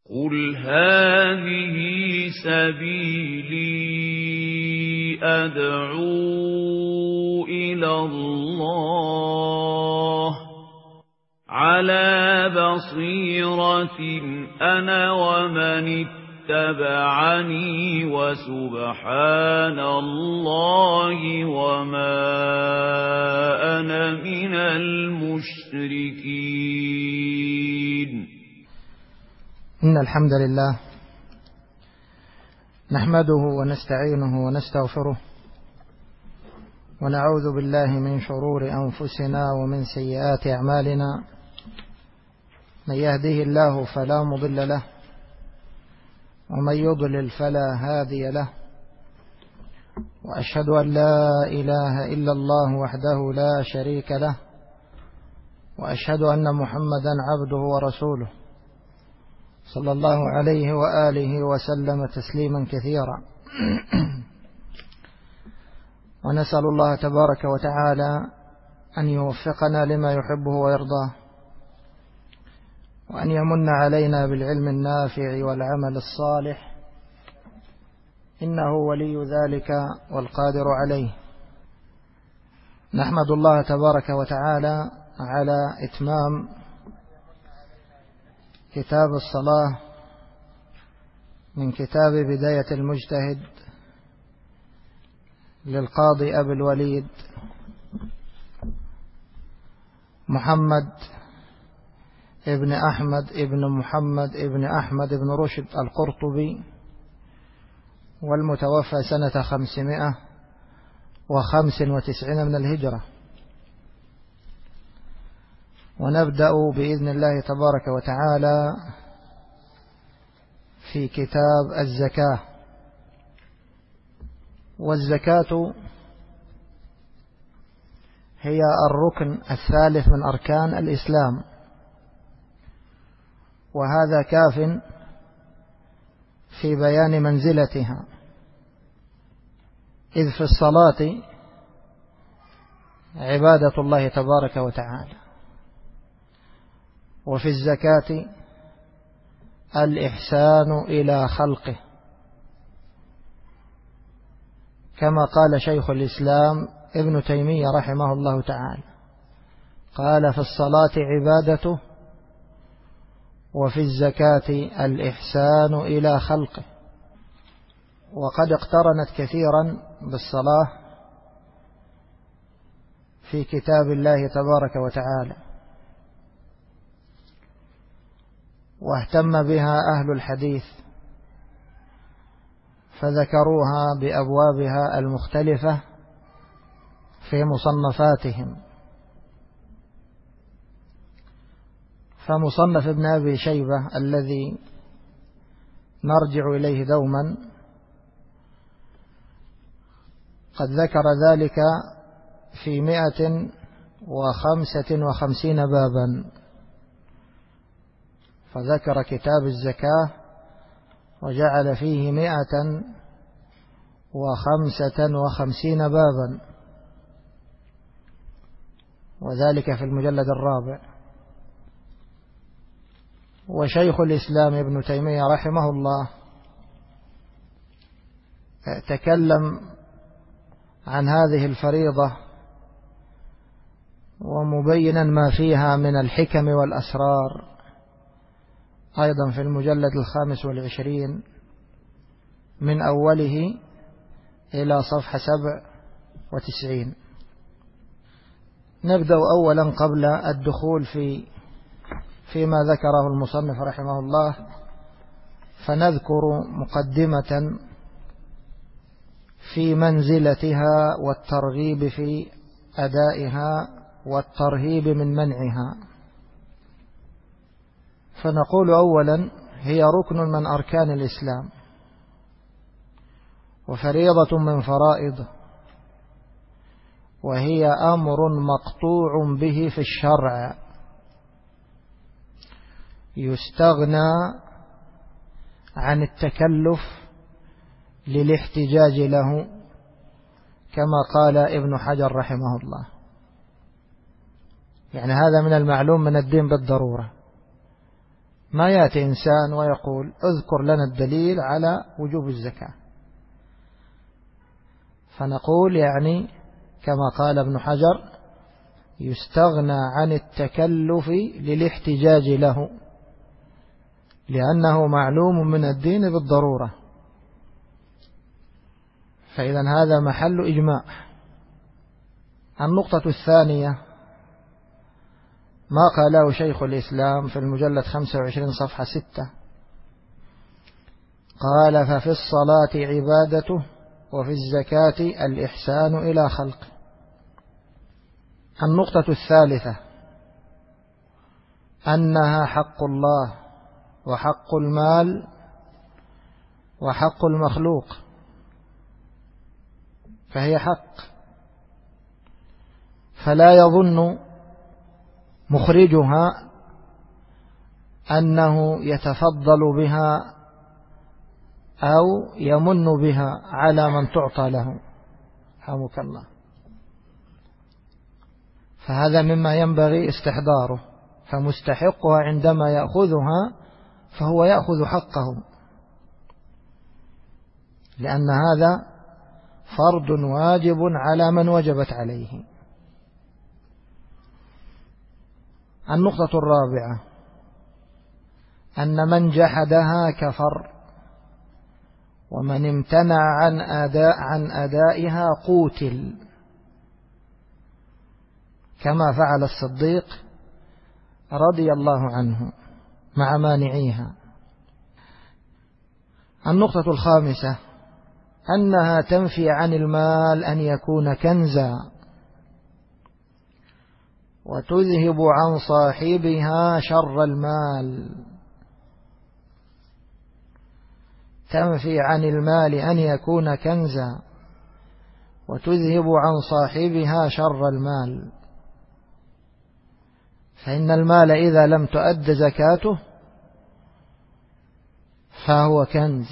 قُلْ هَٰذِهِ سَبِيلِي أَدْعُو إِلَى اللَّهِ عَلَىٰ بَصِيرَةٍ أَنَا وَمَنِ اتَّبَعَنِي وَسُبْحَانَ اللَّهِ وَمَا أَنَا مِنَ الْمُشْرِكِينَ. إن الحمد لله نحمده ونستعينه ونستغفره ونعوذ بالله من شرور أنفسنا ومن سيئات أعمالنا. من يهده الله فلا مضل له ومن يضلل فلا هادي له، وأشهد أن لا إله إلا الله وحده لا شريك له، وأشهد أن محمدا عبده ورسوله صلى الله عليه وآله وسلم تسليما كثيرا. ونسأل الله تبارك وتعالى أن يوفقنا لما يحبه ويرضاه، وأن يمن علينا بالعلم النافع والعمل الصالح، إنه ولي ذلك والقادر عليه. نحمد الله تبارك وتعالى على إتمام كتاب الصلاة من كتاب بداية المجتهد للقاضي أبي الوليد محمد ابن أحمد ابن محمد ابن أحمد ابن رشد القرطبي، والمتوفى سنة 595 من الهجرة. ونبدأ بإذن الله تبارك وتعالى في كتاب الزكاة. والزكاة هي الركن الثالث من أركان الإسلام، وهذا كاف في بيان منزلتها، إذ في الصلاة عبادة الله تبارك وتعالى، وفي الزكاة الإحسان إلى خلقه، كما قال شيخ الإسلام ابن تيمية رحمه الله تعالى، قال: في الصلاة عبادته، وفي الزكاة الإحسان إلى خلقه. وقد اقترنت كثيرا بالصلاة في كتاب الله تبارك وتعالى، واهتم بها أهل الحديث فذكروها بأبوابها المختلفة في مصنفاتهم. فمصنف ابن أبي شيبة الذي نرجع إليه دوما قد ذكر ذلك في 155 بابا، فذكر كتاب الزكاة وجعل فيه 155 بابا، وذلك في المجلد الرابع. وشيخ الإسلام ابن تيمية رحمه الله تكلم عن هذه الفريضة ومبينا ما فيها من الحكم والأسرار، أيضا في المجلد 25 من أوله إلى صفحة 97. نبدأ أولا قبل الدخول فيما ذكره المصنف رحمه الله، فنذكر مقدمة في منزلتها والترغيب في أدائها والترهيب من منعها. فنقول أولا: هي ركن من أركان الإسلام، وفريضة من فرائضه، وهي أمر مقطوع به في الشرع يستغنى عن التكلف للاحتجاج له، كما قال ابن حجر رحمه الله. يعني هذا من المعلوم من الدين بالضرورة، ما يأتي إنسان ويقول اذكر لنا الدليل على وجوب الزكاة، فنقول يعني كما قال ابن حجر يستغنى عن التكلف للاحتجاج له، لأنه معلوم من الدين بالضرورة، فإذا هذا محل إجماع. النقطة الثانية ما قاله شيخ الإسلام في المجلد 25 صفحة 6، قال ففي الصلاة عبادته وفي الزكاة الإحسان إلى خلقه. النقطة الثالثة أنها حق الله وحق المال وحق المخلوق، فهي حق، فلا يظن مخرجها أنه يتفضل بها أو يمن بها على من تعطى له، رحمك الله. فهذا مما ينبغي استحضاره، فمستحقها عندما يأخذها فهو يأخذ حقه، لأن هذا فرض واجب على من وجبت عليه. النقطة الرابعة أن من جحدها كفر، ومن امتنع عن أدائها قوتل، كما فعل الصديق رضي الله عنه مع مانعيها. النقطة الخامسة أنها تنفي عن المال أن يكون كنزا، وتذهب عن صاحبها شر المال. تنفي عن المال أن يكون كنزا وتذهب عن صاحبها شر المال، فإن المال إذا لم تؤد زكاته فهو كنز،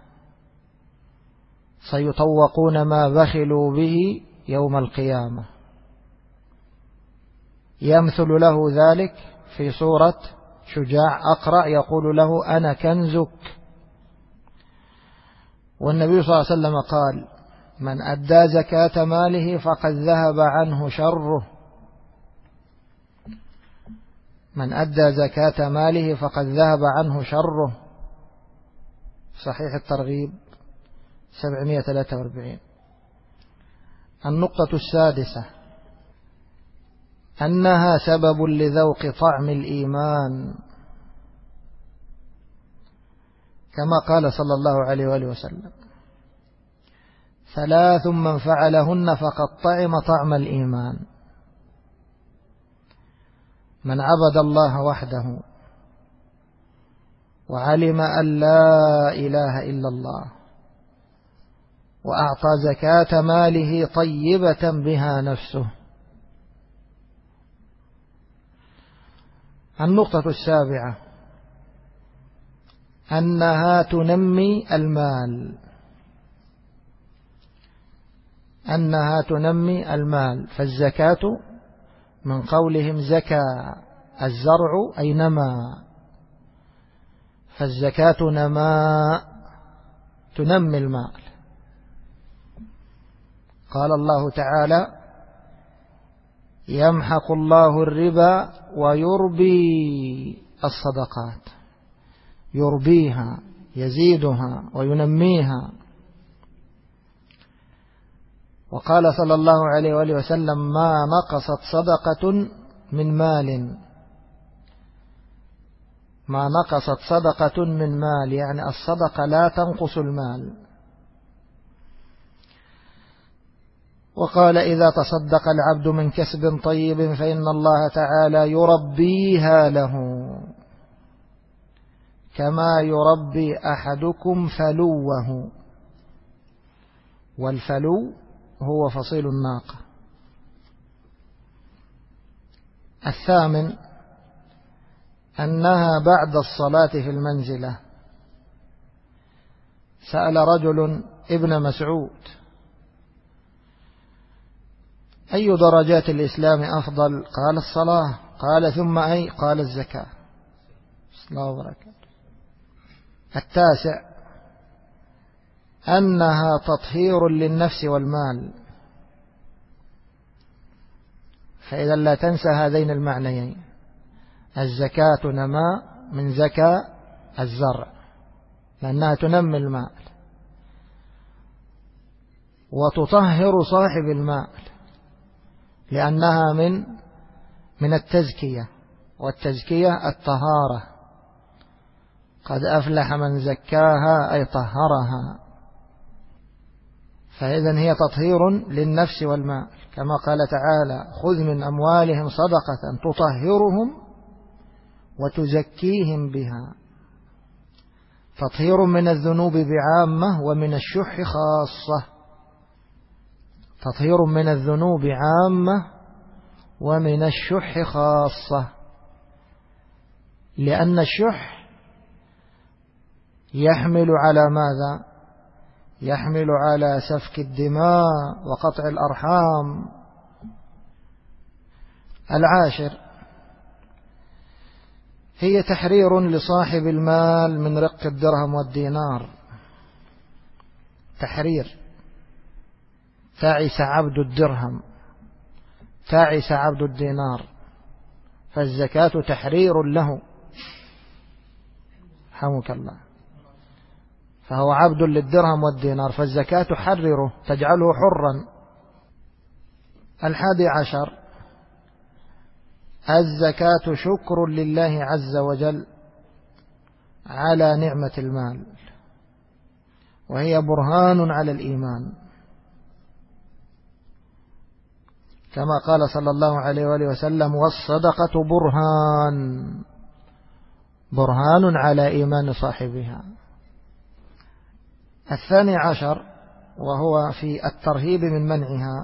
سيطوقون ما بخلوا به يوم القيامة. يمثل له ذلك في سورة شجاع أقرأ يقول له أنا كنزك، والنبي صلى الله عليه وسلم قال من أدى زكاة ماله فقد ذهب عنه شره، من أدى زكاة ماله فقد ذهب عنه شره، صحيح الترغيب 743. النقطة السادسة أنها سبب لذوق طعم الإيمان، كما قال صلى الله عليه وآله وسلم 3 من فعلهن فقد طعم طعم الإيمان: من عبد الله وحده وعلم أن لا إله إلا الله وأعطى زكاة ماله طيبة بها نفسه. النقطة السابعة أنها تنمي المال، أنها تنمي المال، فالزكاة من قولهم زكى الزرع أي نما، فالزكاة نماء تنمي المال. قال الله تعالى يمحق الله الربا ويربي الصدقات، يربيها يزيدها وينميها. وقال صلى الله عليه وآله وسلم ما نقصت صدقة من مال، ما نقصت صدقة من مال، يعني الصدقة لا تنقص المال. وقال إذا تصدق العبد من كسب طيب فإن الله تعالى يربيها له كما يربي أحدكم فلوه، والفلو هو فصيل الناقة. الثامن أنها بعد الصلاة في المنزلة. سأل رجل ابن مسعود أي درجات الإسلام أفضل؟ قال الصلاة. قال ثم أي؟ قال الزكاة. صلى الله وبركاته. التاسع أنها تطهير للنفس والمال، فإذا لا تنسى هذين المعنيين. الزكاة نماء من زكاة الزرع، لأنها تنمي المال، وتطهر صاحب المال لأنها من التزكية، والتزكية الطهارة. قد أفلح من زكاها أي طهرها. فإذن هي تطهير للنفس والمال، كما قال تعالى: خذ من أموالهم صدقة تطهرهم وتزكيهم بها. تطهير من الذنوب بعامة ومن الشح خاصة. تطهير من الذنوب عامة ومن الشح خاصة، لأن الشح يحمل على ماذا؟ يحمل على سفك الدماء وقطع الأرحام. العاشر هي تحرير لصاحب المال من رق الدرهم والدينار. تحرير. تعس عبد الدرهم، تعس عبد الدينار، فالزكاة تحرير له، حمك الله، فهو عبد للدرهم والدينار، فالزكاة تحرره، تجعله حرا. 11 الزكاة شكر لله عز وجل على نعمة المال، وهي برهان على الإيمان، كما قال صلى الله عليه وآله وسلم: والصدقة برهان على إيمان صاحبها. 12 وهو في الترهيب من منعها،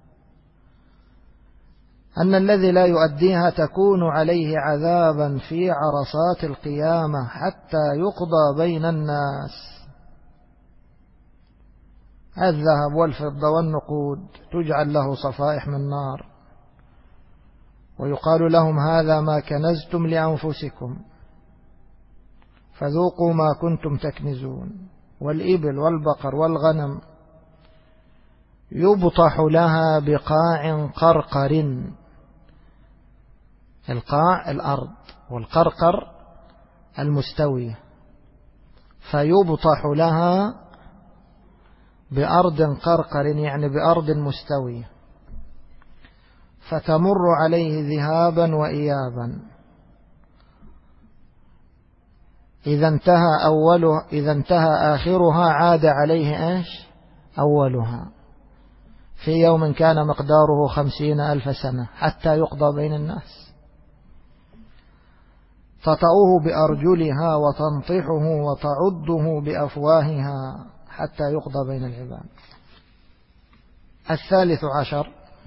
أن الذي لا يؤديها تكون عليه عذابا في عرصات القيامة حتى يقضى بين الناس. الذهب والفضة والنقود تجعل له صفائح من نار، ويقال لهم: هذا ما كنزتم لأنفسكم فذوقوا ما كنتم تكنزون. والإبل والبقر والغنم يبطح لها بقاع قرقر. القاع الأرض، والقرقر المستوية، فيبطح لها بأرض قرقر يعني بأرض مستوية، فتمر عليه ذهابا وإيابا. إذا انتهى آخرها عاد عليه أولها، في يوم كان مقداره 50,000 سنة حتى يقضى بين الناس. تطأه بأرجلها وتنطحه وتعضه بأفواهها حتى يقضى بين العباد. 13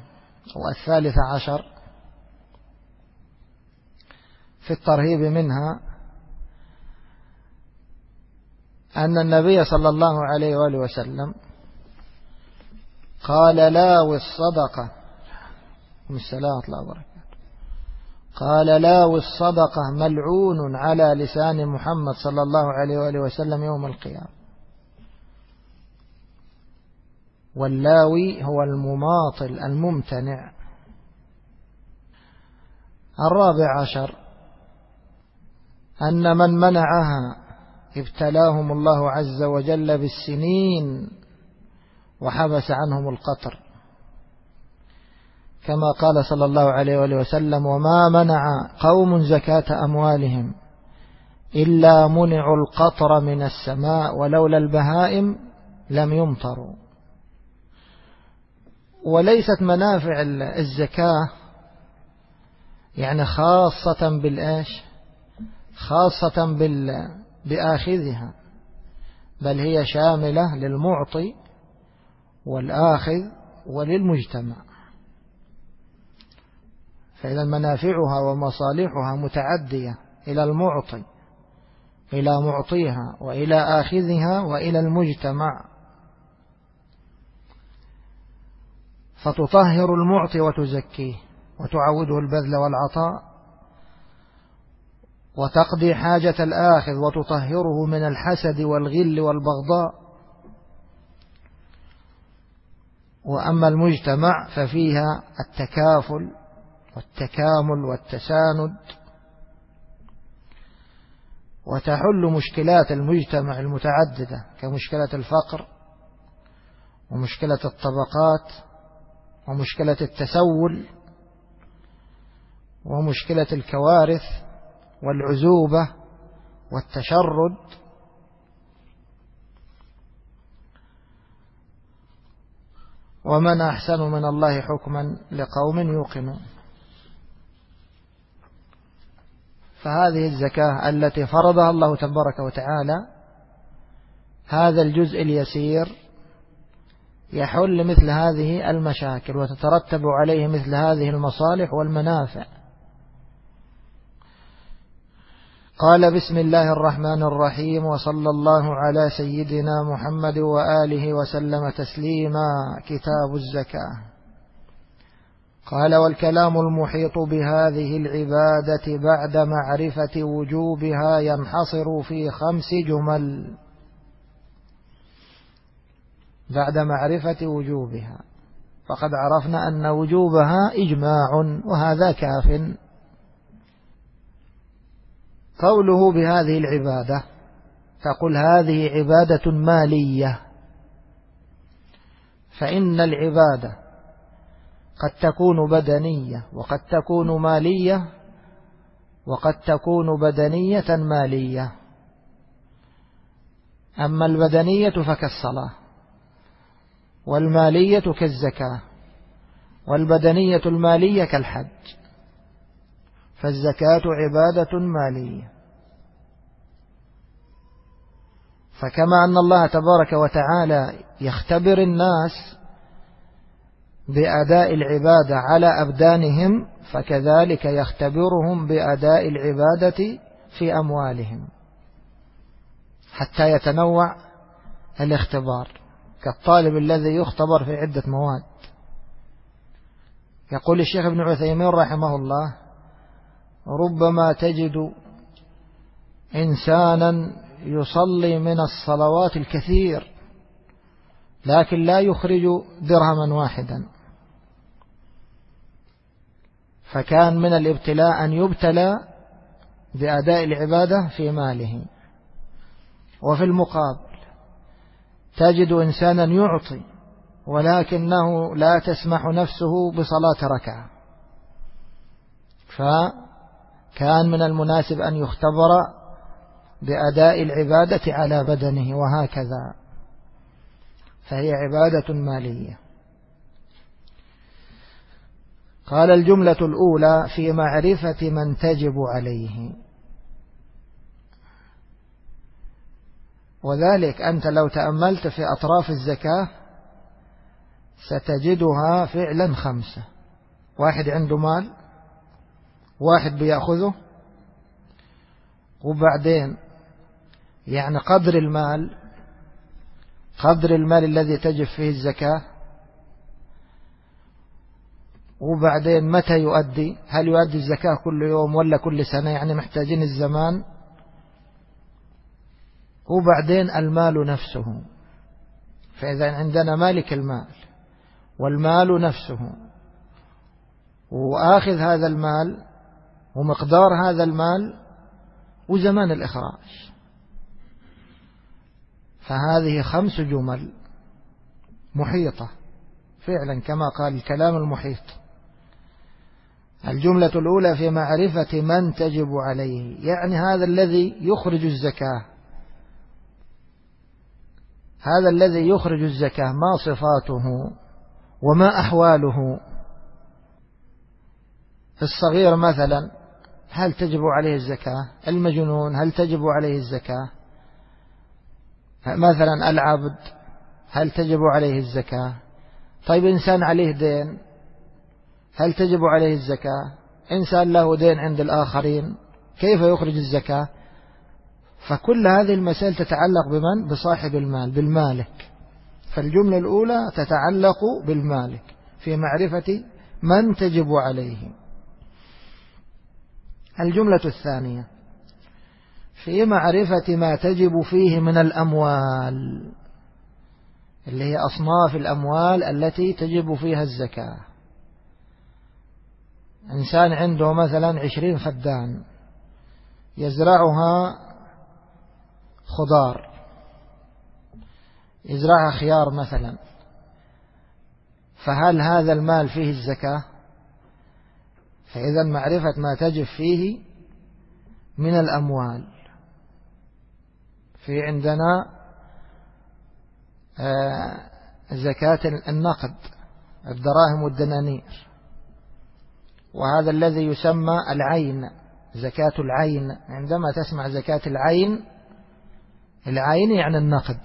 في الترهيب منها أن النبي صلى الله عليه وآله وسلم قال: لاوي الصدقة، قال: لاوي الصدقة ملعون على لسان محمد صلى الله عليه وآله وسلم يوم القيامة. واللاوي هو المماطل الممتنع. 14 أن من منعها ابتلاهم الله عز وجل بالسنين وحبس عنهم القطر، كما قال صلى الله عليه وآله وسلم: وما منع قوم زكاة أموالهم إلا منعوا القطر من السماء ولولا البهائم لم يمطروا. وليست منافع الزكاة يعني خاصة بآخذها، بل هي شاملة للمعطي والآخذ وللمجتمع. فإذا منافعها ومصالحها متعدية إلى المعطي، إلى معطيها، وإلى آخذها، وإلى المجتمع. فتطهر المعطي وتزكيه وتعوده البذل والعطاء، وتقضي حاجة الآخذ وتطهره من الحسد والغل والبغضاء. وأما المجتمع ففيها التكافل والتكامل والتساند، وتحل مشكلات المجتمع المتعددة كمشكلة الفقر ومشكلة الطبقات ومشكلة التسول ومشكلة الكوارث والعزوبة والتشرد. ومن أحسن من الله حكما لقوم يوقنون. فهذه الزكاة التي فرضها الله تبارك وتعالى، هذا الجزء اليسير يحل مثل هذه المشاكل وتترتب عليه مثل هذه المصالح والمنافع. قال: بسم الله الرحمن الرحيم، وصلى الله على سيدنا محمد وآله وسلم تسليما. كتاب الزكاة. قال: والكلام المحيط بهذه العبادة بعد معرفة وجوبها ينحصر في 5 جمل. بعد معرفة وجوبها، فقد عرفنا أن وجوبها إجماع وهذا كاف. قوله بهذه العبادة، تقول هذه عبادة مالية، فإن العبادة قد تكون بدنية وقد تكون مالية وقد تكون بدنية مالية. أما البدنية فكالصلاة، والمالية كالزكاة، والبدنية المالية كالحج. فالزكاة عبادة مالية. فكما أن الله تبارك وتعالى يختبر الناس بأداء العبادة على أبدانهم، فكذلك يختبرهم بأداء العبادة في أموالهم حتى يتنوع الاختبار، كالطالب الذي يختبر في عدة مواد. يقول الشيخ ابن عثيمين رحمه الله: ربما تجد إنسانا يصلي من الصلوات الكثير لكن لا يخرج درهما واحدا، فكان من الابتلاء أن يبتلى بأداء العبادة في ماله. وفي المقابل تجد إنسانا يعطي ولكنه لا تسمح نفسه بصلاة ركعة، فكان من المناسب أن يختبر بأداء العبادة على بدنه، وهكذا. فهي عبادة مالية. قال: الجملة الأولى في معرفة من تجب عليه. وذلك أنت لو تأملت في أطراف الزكاة ستجدها فعلا 5. واحد عنده مال، واحد بيأخذه، وبعدين يعني قدر المال الذي تجب فيه الزكاة، وبعدين متى يؤدي، هل يؤدي الزكاة كل يوم ولا كل سنة، يعني محتاجين الزمان، وبعدين المال نفسه. فإذا عندنا مالك المال والمال نفسه وآخذ هذا المال ومقدار هذا المال وزمان الإخراج، فهذه 5 جمل محيطة فعلا كما قال الكلام المحيط. الجملة الأولى في معرفة من تجب عليه، يعني هذا الذي يخرج الزكاة، هذا الذي يخرج الزكاة ما صفاته وما أحواله. الصغير مثلا هل تجب عليه الزكاة؟ المجنون هل تجب عليه الزكاة؟ مثلا العبد هل تجب عليه الزكاة؟ طيب إنسان عليه دين هل تجب عليه الزكاة؟ إنسان له دين عند الآخرين كيف يخرج الزكاة؟ فكل هذه المسائل تتعلق بمن؟ بصاحب المال، بالمالك. فالجملة الأولى تتعلق بالمالك في معرفة من تجب عليه. الجملة الثانية في معرفة ما تجب فيه من الأموال، اللي هي أصناف الأموال التي تجب فيها الزكاة. إنسان عنده مثلا 20 فدان يزرعها خضار، يزرعها خيار مثلا، فهل هذا المال فيه الزكاة؟ فإذا معرفة ما تجب فيه من الأموال، في عندنا زكاة النقد، الدراهم والدنانير، وهذا الذي يسمى العين، زكاة العين. عندما تسمع زكاة العين، العين يعني النقد،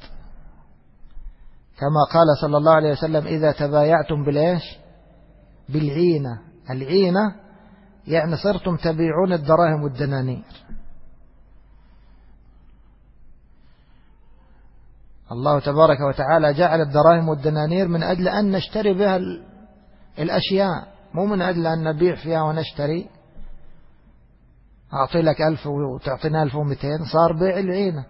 كما قال صلى الله عليه وسلم: إذا تبايعتم بالإيش؟ بالعينة. العينة يعني صرتم تبيعون الدراهم والدنانير. الله تبارك وتعالى جعل الدراهم والدنانير من أجل أن نشتري بها الأشياء، مو من أجل أن نبيع فيها ونشتري. أعطي لك 1000 وتعطينا 1200، صار بيع العينة.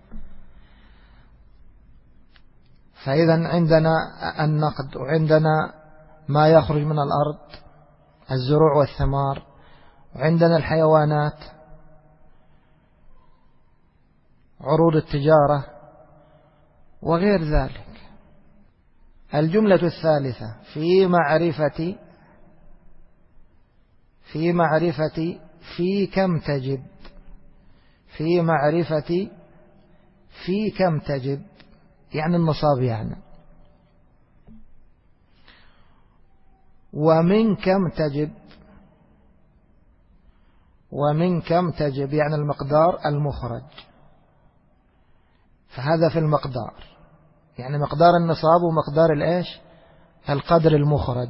فإذا عندنا النقد، وعندنا ما يخرج من الأرض، الزروع والثمار، وعندنا الحيوانات، عروض التجارة وغير ذلك. الجملة الثالثة في معرفة في كم تجب، في معرفة في كم تجب يعني النصاب يعني، ومن كم تجب، ومن كم تجب يعني المقدار المخرج. فهذا في المقدار، يعني مقدار النصاب ومقدار الإيش؟ القدر المخرج.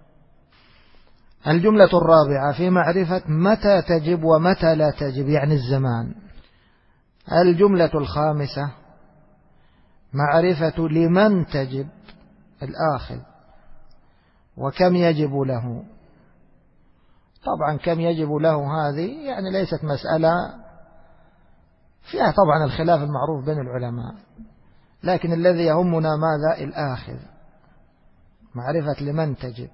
الجملة الرابعة في معرفة متى تجب ومتى لا تجب يعني الزمان. الجملة الخامسة معرفة لمن تجب الآخذ وكم يجب له. طبعا كم يجب له هذه يعني ليست مسألة فيها طبعا الخلاف المعروف بين العلماء، لكن الذي يهمنا ماذا؟ الآخذ، معرفة لمن تجب.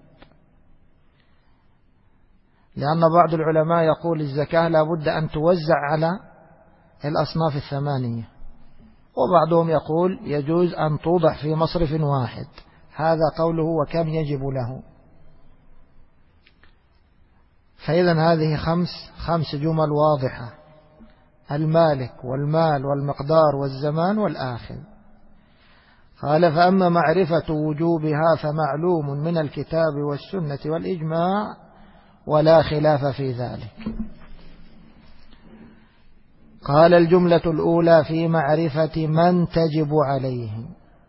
لأن بعض العلماء يقول الزكاة لا بد أن توزع على الأصناف الثمانية، وبعضهم يقول يجوز أن توضع في مصرف واحد. هذا قوله وكم يجب له. فإذا هذه خمس جمل واضحة: المالك والمال والمقدار والزمان والآخذ. قال: فأما معرفة وجوبها فمعلوم من الكتاب والسنة والإجماع ولا خلاف في ذلك. قال: الجملة الأولى في معرفة من تجب عليه.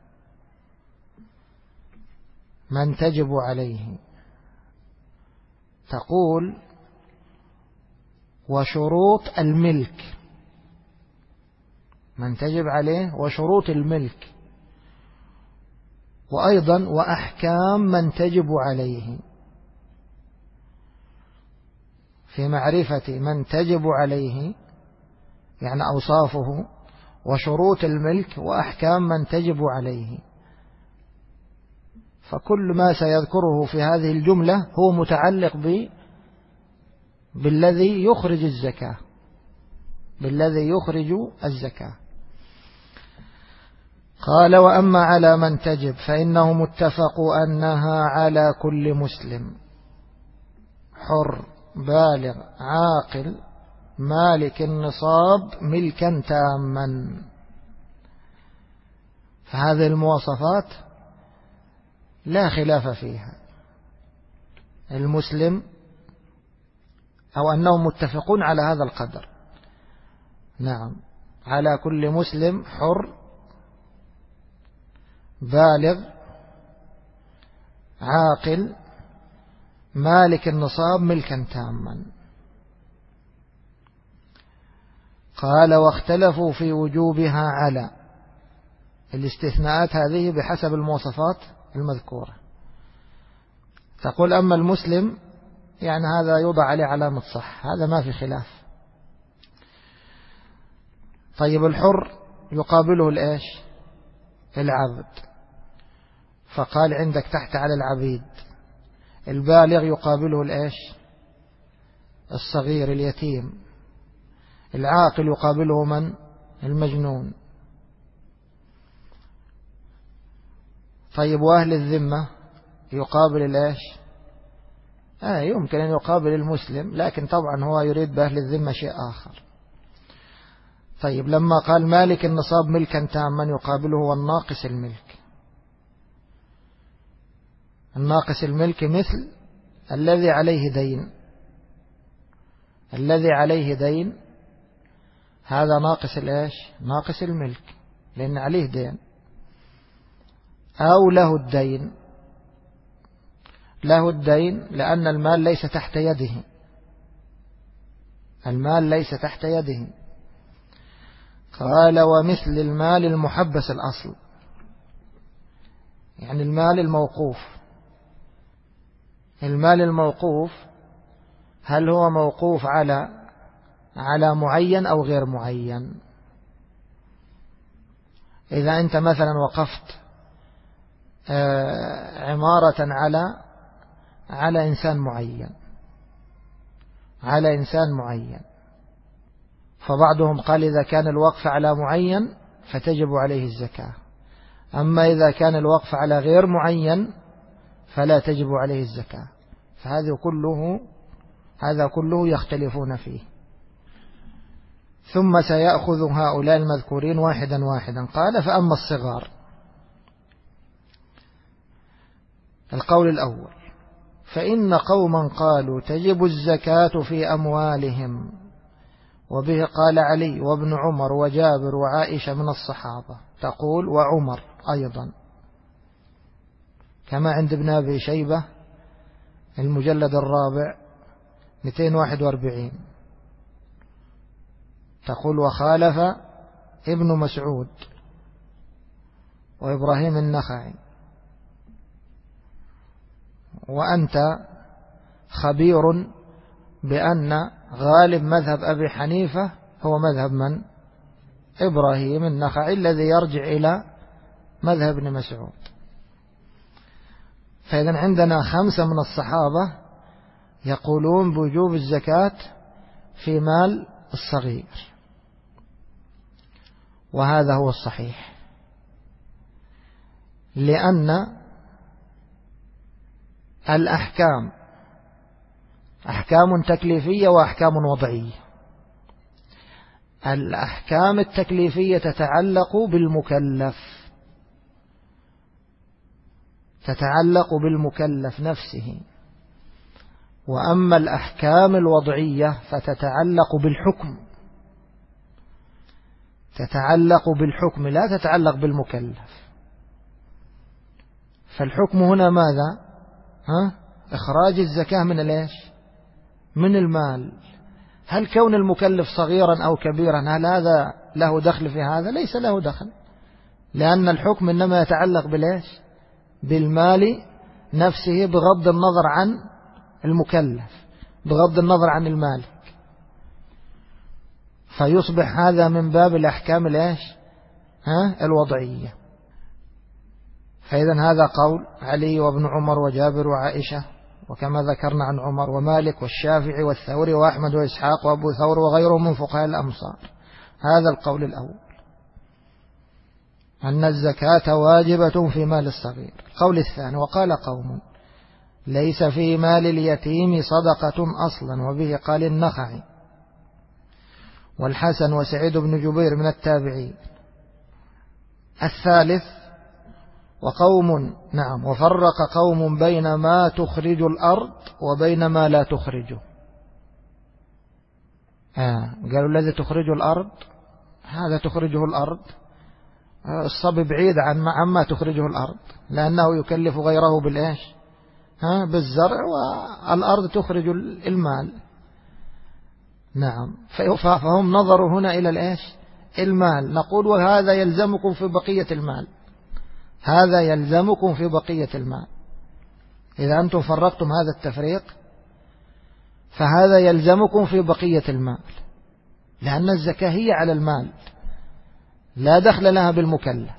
من تجب عليه تقول: وشروط الملك. من تجب عليه وشروط الملك، وأيضا وأحكام من تجب عليه. في معرفة من تجب عليه يعني أوصافه، وشروط الملك، وأحكام من تجب عليه. فكل ما سيذكره في هذه الجملة هو متعلق بالذي يخرج الزكاة، بالذي يخرج الزكاة. قال: وأما على من تجب فإنهم اتفقوا أنها على كل مسلم حر بالغ عاقل مالك النصاب ملكا تاما. فهذه المواصفات لا خلاف فيها. المسلم أو أنهم متفقون على هذا القدر. نعم، على كل مسلم حر بالغ عاقل مالك النصاب ملكا تاما. قال: واختلفوا في وجوبها على الاستثناءات هذه بحسب المواصفات المذكورة. تقول: أما المسلم يعني هذا يوضع عليه علامة صح، هذا ما في خلاف. طيب الحر يقابله الإيش؟ العبد، فقال عندك تحت على العبيد. البالغ يقابله الإيش؟ الصغير اليتيم. العاقل يقابله من؟ المجنون. طيب وأهل الذمة يقابل الإيش؟ يمكن أن يقابل المسلم، لكن طبعا هو يريد بأهل الذمة شيء آخر. طيب لما قال مالك النصاب ملكا تاما يقابله والناقص الملك. الناقص الملك مثل الذي عليه دين. الذي عليه دين هذا ناقص الإيش؟ ناقص الملك، لأن عليه دين. أو له الدين. له الدين لأن المال ليس تحت يده. المال ليس تحت يده. قال ومثل المال المحبس الأصل، يعني المال الموقوف. المال الموقوف هل هو موقوف على معين أو غير معين؟ إذا أنت مثلا وقفت عمارة على إنسان معين، على إنسان معين، فبعضهم قال إذا كان الوقف على معين فتجب عليه الزكاة، أما إذا كان الوقف على غير معين فلا تجب عليه الزكاة. هذا كله يختلفون فيه. ثم سيأخذ هؤلاء المذكورين واحدا واحدا. قال فأما الصغار. القول الأول: فإن قوما قالوا تجب الزكاة في أموالهم، وبه قال علي وابن عمر وجابر وعائشة من الصحابة، تقول وعمر أيضا، كما عند ابن أبي شيبة المجلد الرابع 241، تقول وخالف ابن مسعود وإبراهيم النخعي. وأنت خبير بأن غالب مذهب أبي حنيفة هو مذهب من؟ إبراهيم النخعي الذي يرجع إلى مذهب ابن مسعود. فإذا عندنا 5 من الصحابة يقولون بوجوب الزكاة في مال الصغير، وهذا هو الصحيح، لأن الأحكام أحكام تكليفية وأحكام وضعية. الأحكام التكليفية تتعلق بالمكلف، تتعلق بالمكلف نفسه، وأما الأحكام الوضعية فتتعلق بالحكم، تتعلق بالحكم لا تتعلق بالمكلف. فالحكم هنا ماذا؟ إخراج الزكاة من الإيش؟ من المال. هل كون المكلف صغيرا أو كبيرا هل هذا له دخل في هذا؟ ليس له دخل، لأن الحكم إنما يتعلق بالإيش؟ بالمال نفسه، بغض النظر عن المكلف، بغض النظر عن المالك. فيصبح هذا من باب الأحكام الإيش؟ الوضعية. فإذا هذا قول علي وابن عمر وجابر وعائشة، وكما ذكرنا عن عمر ومالك والشافعي والثوري وأحمد وإسحاق وأبو ثور وغيرهم من فقهاء الأمصار. هذا القول الأول، أن الزكاة واجبة في مال الصغير. القول الثاني: وقال قوم ليس في مال اليتيم صدقة أصلا، وبه قال النخعي والحسن وسعيد بن جبير من التابعين. الثالث: وفرق قوم بين ما تخرج الأرض وبين ما لا تخرجه. قالوا الذي تخرجه الأرض هذا تخرجه الأرض، الصبي بعيد عما تخرجه الأرض، لأنه يكلف غيره بالإيش؟ بالزرع، والأرض تخرج المال. نعم، فهم نظروا هنا إلى الإيش؟ المال. نقول وهذا يلزمكم في بقية المال، هذا يلزمكم في بقية المال. إذا أنتم فرقتم هذا التفريق فهذا يلزمكم في بقية المال، لأن الزكاة هي على المال لا دخل لها بالمكلف.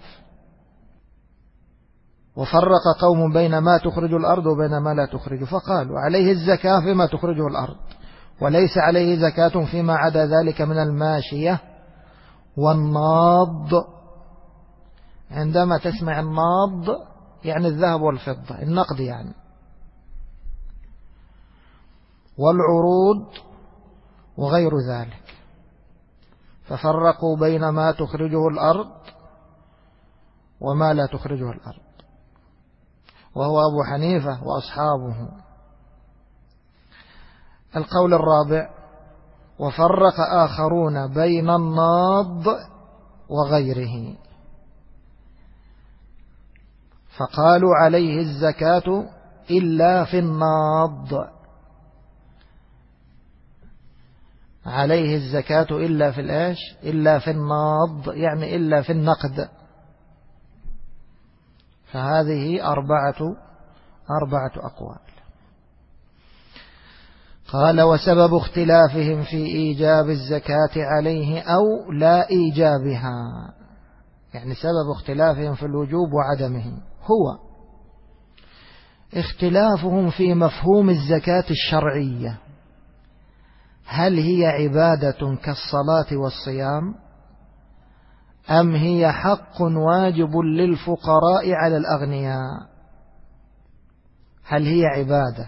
وفرق قوم بين ما تخرج الأرض وبين ما لا تخرج، فقالوا عليه الزكاة فيما تخرجه الأرض، وليس عليه زكاة فيما عدا ذلك من الماشية والناض. عندما تسمع الناض يعني الذهب والفضة، النقد يعني، والعروض وغير ذلك. ففرقوا بين ما تخرجه الأرض وما لا تخرجه الأرض، وهو أبو حنيفة وأصحابه. القول الرابع: وفرق آخرون بين الناض وغيره، فقالوا عليه الزكاة إلا في الناض، عليه الزكاة إلا في الإيش؟ إلا في الناض، يعني إلا في النقد. فهذه أربعة أقوال. قال: وسبب اختلافهم في إيجاب الزكاة عليه أو لا إيجابها، يعني سبب اختلافهم في الوجوب وعدمه هو اختلافهم في مفهوم الزكاة الشرعية، هل هي عبادة كالصلاة والصيام، أم هي حق واجب للفقراء على الأغنياء؟ هل هي عبادة،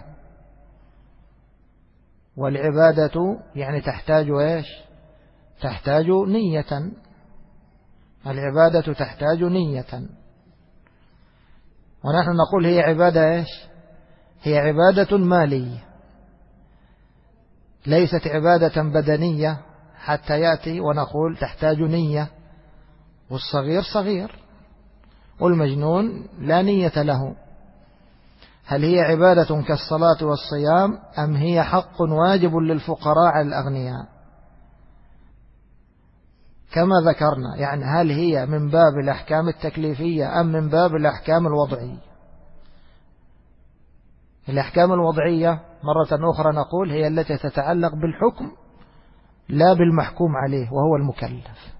والعبادة يعني تحتاج إيش؟ تحتاج نية، العبادة تحتاج نية، ونحن نقول هي عبادة إيش؟ هي عبادة مالية، ليست عبادة بدنية حتى يأتي ونقول تحتاج نية. والصغير صغير والمجنون لا نية له. هل هي عبادة كالصلاة والصيام أم هي حق واجب للفقراء على الأغنياء؟ كما ذكرنا، يعني هل هي من باب الأحكام التكليفية أم من باب الأحكام الوضعية؟ الأحكام الوضعية مرة أخرى نقول هي التي تتعلق بالحكم لا بالمحكوم عليه وهو المكلف.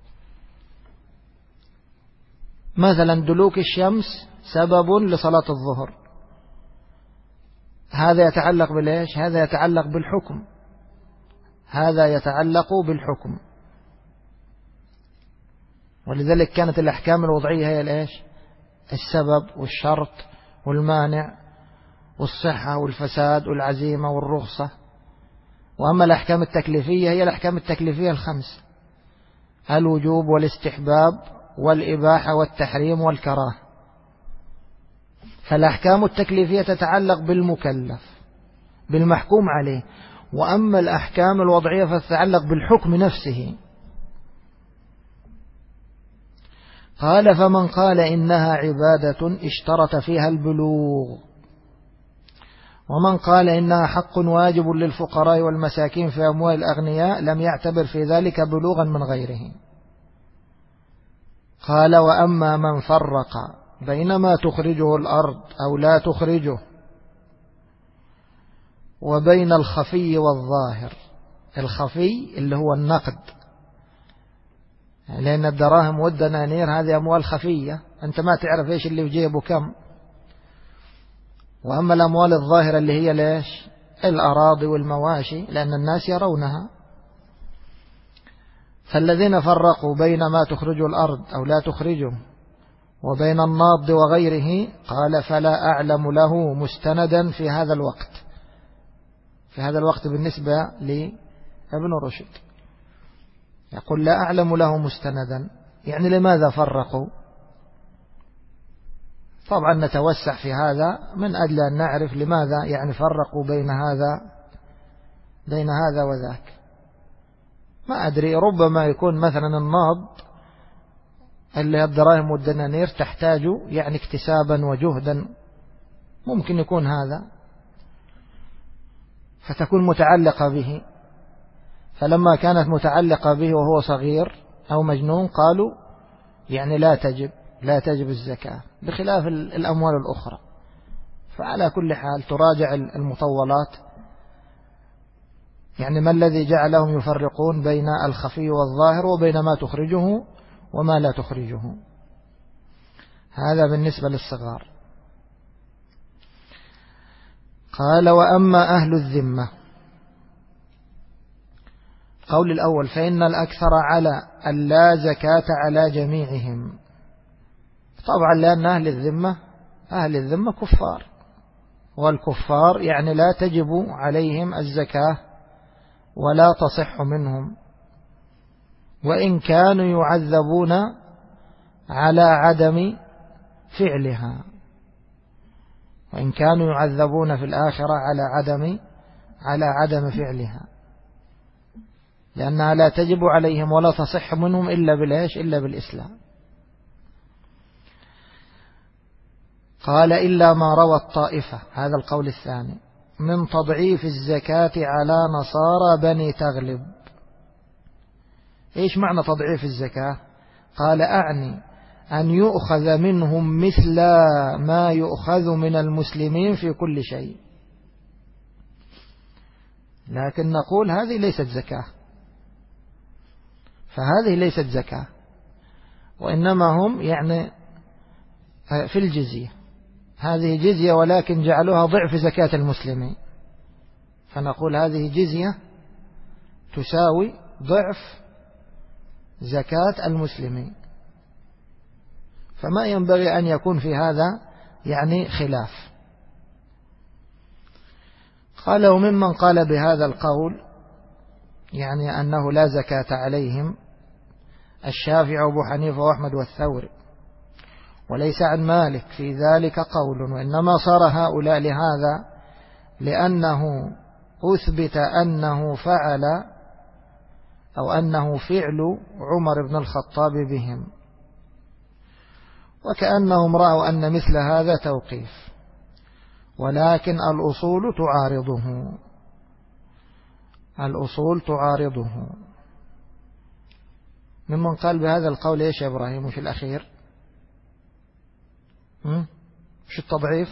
مثلا دلوك الشمس سبب لصلاة الظهر، هذا يتعلق بالإيش؟ هذا يتعلق بالحكم، هذا يتعلق بالحكم. ولذلك كانت الأحكام الوضعية هي الإيش؟ السبب والشرط والمانع والصحة والفساد والعزيمة والرخصة. وأما الأحكام التكليفية هي الأحكام التكليفية الخمس: الوجوب والاستحباب والإباحة والتحريم والكراهة. فالأحكام التكليفية تتعلق بالمكلف بالمحكوم عليه، وأما الأحكام الوضعية فتتعلق بالحكم نفسه. قال: فمن قال إنها عبادة اشترط فيها البلوغ، ومن قال إنها حق واجب للفقراء والمساكين في أموال الأغنياء لم يعتبر في ذلك بلوغا من غيره. قال: وأما من فرق بين ما تخرجه الأرض أو لا تخرجه وبين الخفي والظاهر. الخفي اللي هو النقد، لأن الدراهم والدنانير هذه أموال خفية، أنت ما تعرف إيش اللي في جيبه كم. وأما الأموال الظاهرة اللي هي ليش؟ الأراضي والمواشي، لأن الناس يرونها. فالذين فرقوا بين ما تخرجه الأرض أو لا تخرجه وبين الناض وغيره، قال: فلا أعلم له مستندا في هذا الوقت. في هذا الوقت بالنسبة لابن رشد يقول: لا أعلم له مستندا. يعني لماذا فرقوا؟ طبعا نتوسع في هذا من أجل أن نعرف لماذا يعني فرقوا بين هذا وذاك. ما أدري، ربما يكون مثلا الناض اللي الدراهم والدنانير تحتاج يعني اكتسابا وجهدا، ممكن يكون هذا، فتكون متعلقة به. فلما كانت متعلقة به وهو صغير أو مجنون قالوا يعني لا تجب الزكاة، بخلاف الأموال الأخرى. فعلى كل حال تراجع المطولات، يعني ما الذي جعلهم يفرقون بين الخفي والظاهر وبين ما تخرجه وما لا تخرجه. هذا بالنسبة للصغار. قال وأما أهل الذمة، قول الأول فإن الأكثر على أن لا زكاة على جميعهم، طبعا لأن أهل الذمة كفار، والكفار يعني لا تجب عليهم الزكاة ولا تصح منهم، وإن كانوا يعذبون على عدم فعلها، وإن كانوا يعذبون في الآخرة على عدم فعلها، لأنها لا تجب عليهم ولا تصح منهم إلا بالإسلام. قال إلا ما روى الطائفة، هذا القول الثاني، من تضعيف الزكاة على نصارى بني تغلب. إيش معنى تضعيف الزكاة؟ قال أعني أن يؤخذ منهم مثل ما يؤخذ من المسلمين في كل شيء، لكن نقول هذه ليست زكاة، فهذه ليست زكاة، وإنما هم يعني في الجزية، هذه جزية ولكن جعلوها ضعف زكاة المسلمين، فنقول هذه جزية تساوي ضعف زكاة المسلمين، فما ينبغي أن يكون في هذا يعني خلاف. قال وممن قال بهذا القول يعني أنه لا زكاة عليهم الشافعي وأبو حنيفة وأحمد والثوري، وليس عن مالك في ذلك قول، وإنما صار هؤلاء لهذا لأنه أثبت أنه فعل أو أنه فعل عمر بن الخطاب بهم، وكأنهم رأوا أن مثل هذا توقيف، ولكن الأصول تعارضه. ممن قال بهذا القول إيش يا إبراهيم وش الأخير؟ مش التضعيف؟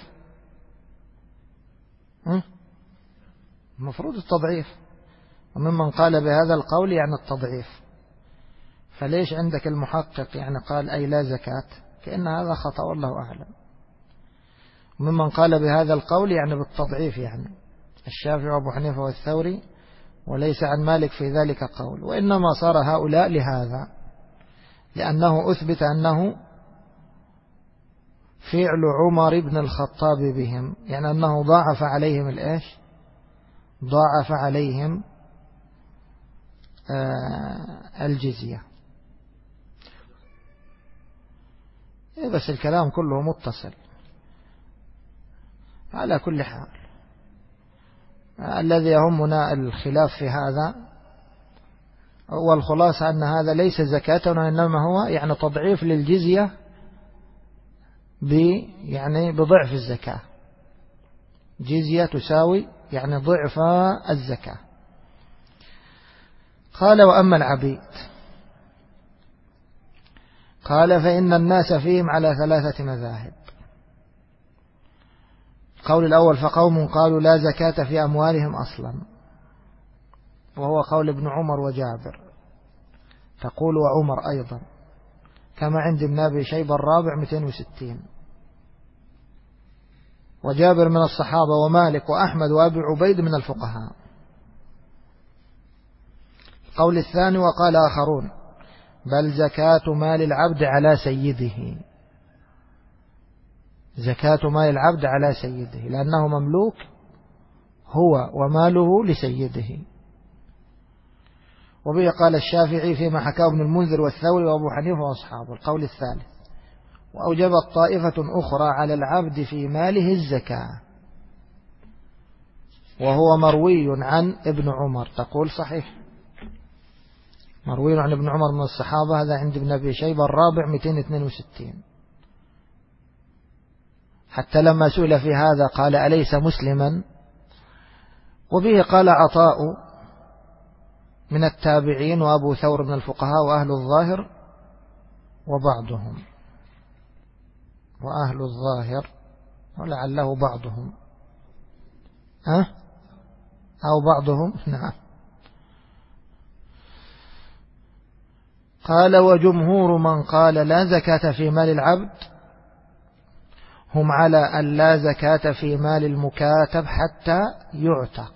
المفروض التضعيف، وممن قال بهذا القول يعني التضعيف، فليش عندك المحقق يعني قال أي لا زكاة؟ كأن هذا خطأ والله أعلم. وممن قال بهذا القول يعني بالتضعيف يعني الشافعي وأبو حنيفة والثوري، وليس عن مالك في ذلك قول، وإنما صار هؤلاء لهذا لأنه أثبت أنه فعل عمر بن الخطاب بهم، يعني أنه ضاعف عليهم الإيش؟ ضاعف عليهم الجزية. بس الكلام كله متصل على كل حال. الذي يهمنا الخلاف في هذا، والخلاصة أن هذا ليس زكاة، وإنما هو يعني تضعيف للجزية يعني بضعف الزكاة، جزية تساوي يعني ضعف الزكاة. قال وأما العبيد، قال فإن الناس فيهم على 3 مذاهب. القول الأول فقوم قالوا لا زكاة في أموالهم أصلا، وهو قول ابن عمر وجابر، تقول وعمر أيضا، كما عند ابن أبي شيبة الرابع 260، وجابر من الصحابة، ومالك وأحمد وأبي عبيد من الفقهاء. القول الثاني وقال آخرون بل زكاة مال العبد على سيده، زكاة مال العبد على سيده، لأنه مملوك هو وماله لسيده. وبه قال الشافعي فيما حكاه ابن المنذر والثوري وأبو حنيفة وأصحابه. القول الثالث وأوجبت طائفة أخرى على العبد في ماله الزكاة، وهو مروي عن ابن عمر، تقول صحيح، مروي عن ابن عمر من الصحابة، هذا عند ابن أبي شيبة الرابع 262. حتى لما سئل في هذا قال أليس مسلما؟ وبه قال عطاء من التابعين، وأبو ثور من الفقهاء، وأهل الظاهر وبعضهم، وأهل الظاهر ولعله بعضهم أو بعضهم، نعم. قال وجمهور من قال لا زكاة في مال العبد هم على أن لا زكاة في مال المكاتب حتى يعتق،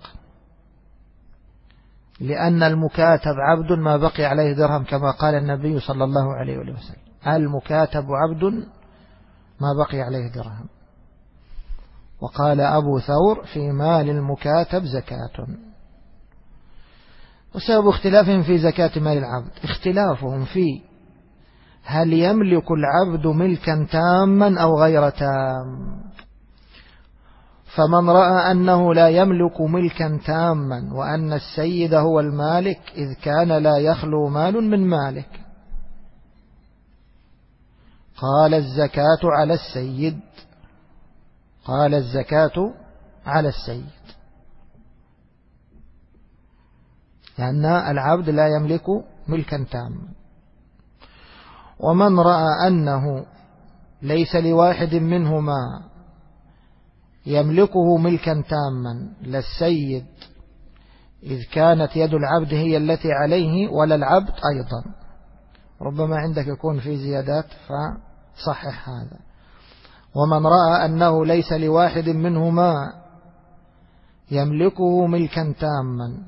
لأن المكاتب عبد ما بقي عليه درهم، كما قال النبي صلى الله عليه وسلم: المكاتب عبد ما بقي عليه درهم. وقال أبو ثور: في مال المكاتب زكاة. وسبب اختلافهم في زكاة مال العبد اختلافهم في هل يملك العبد ملكا تاما أو غير تام. فمن رأى أنه لا يملك ملكا تاما وأن السيد هو المالك إذ كان لا يخلو مال من مالك، قال الزكاة على السيد، قال الزكاة على السيد، لأن العبد لا يملك ملكا تاما. ومن رأى أنه ليس لواحد منهما يملكه ملكا تاما، لا السيد إذ كانت يد العبد هي التي عليه ولا العبد أيضا، ربما عندك يكون في زيادات فصحح هذا. ومن رأى أنه ليس لواحد منهما يملكه ملكا تاما،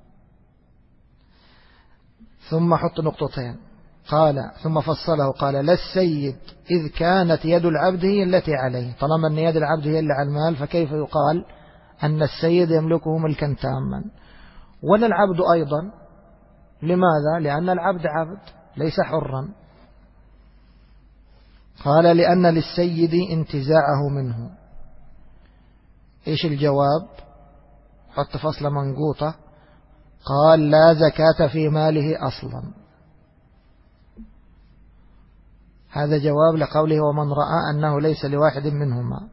ثم حط نقطتين، قال ثم فصله قال لا السيد إذ كانت يد العبد هي التي عليه. طالما أن يد العبد هي اللي على المال فكيف يقال أن السيد يملكه ملكا تاما؟ ولا العبد أيضا. لماذا؟ لأن العبد عبد ليس حرا. قال لأن للسيد انتزاعه منه. إيش الجواب؟ حط فصل منقوطة، قال لا زكاة في ماله أصلا. هذا جواب لقوله ومن رأى أنه ليس لواحد منهما.